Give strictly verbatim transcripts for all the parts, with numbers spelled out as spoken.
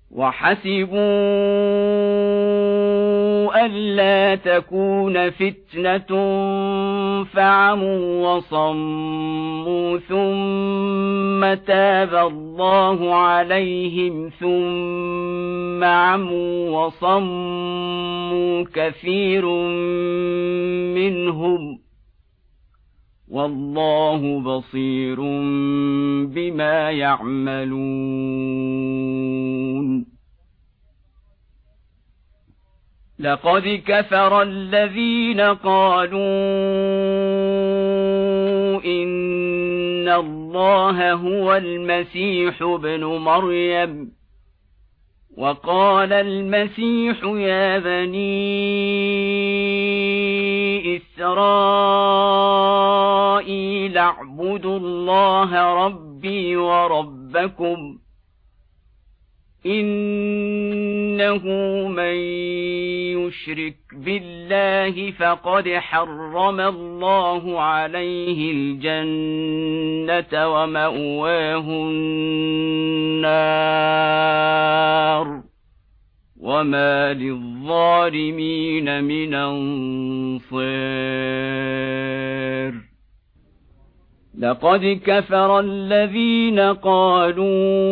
وحسبوا ألا تكون فتنة فعموا وصموا ثم تاب الله عليهم ثم عموا وصموا كثير منهم والله بصير بما يعملون. لقد كفر الذين قالوا إن الله هو المسيح ابن مريم وقال المسيح يا بني إسرائيل اعبدوا الله ربي وربكم إنه من يشرك بالله فقد حرم الله عليه الجنة ومأواه النار وما للظالمين من أنصار. لقد كفر الذين قالوا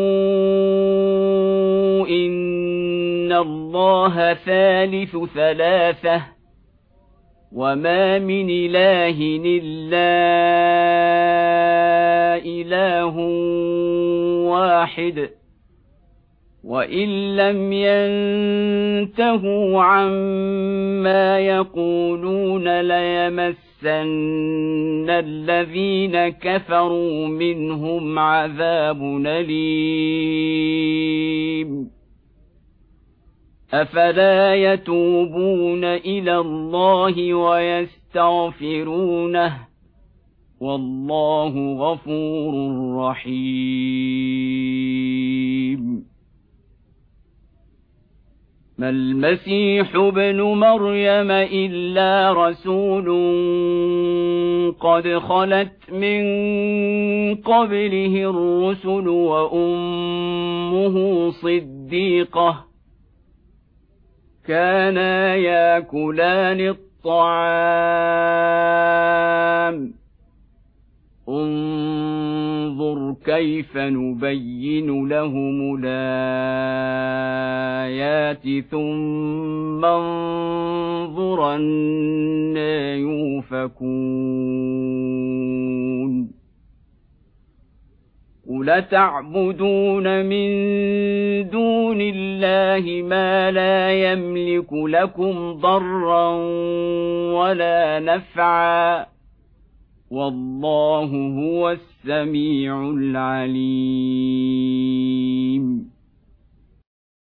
إن الله ثالث ثلاثة وما من إله إلا إله واحد وإن لم ينتهوا عما يقولون ليمسن الذين كفروا منهم عذاب أليم. أفلا يتوبون إلى الله ويستغفرونه والله غفور رحيم. ما المسيح ابن مريم إلا رسول قد خلت من قبله الرسل وأمه صديقة كانا ياكلان الطعام انظر كيف نبين لهم الآيات ثم انظر أنى يؤفكون. قل تعبدون من دون الله ما لا يملك لكم ضرا ولا نفعا والله هو السميع العليم.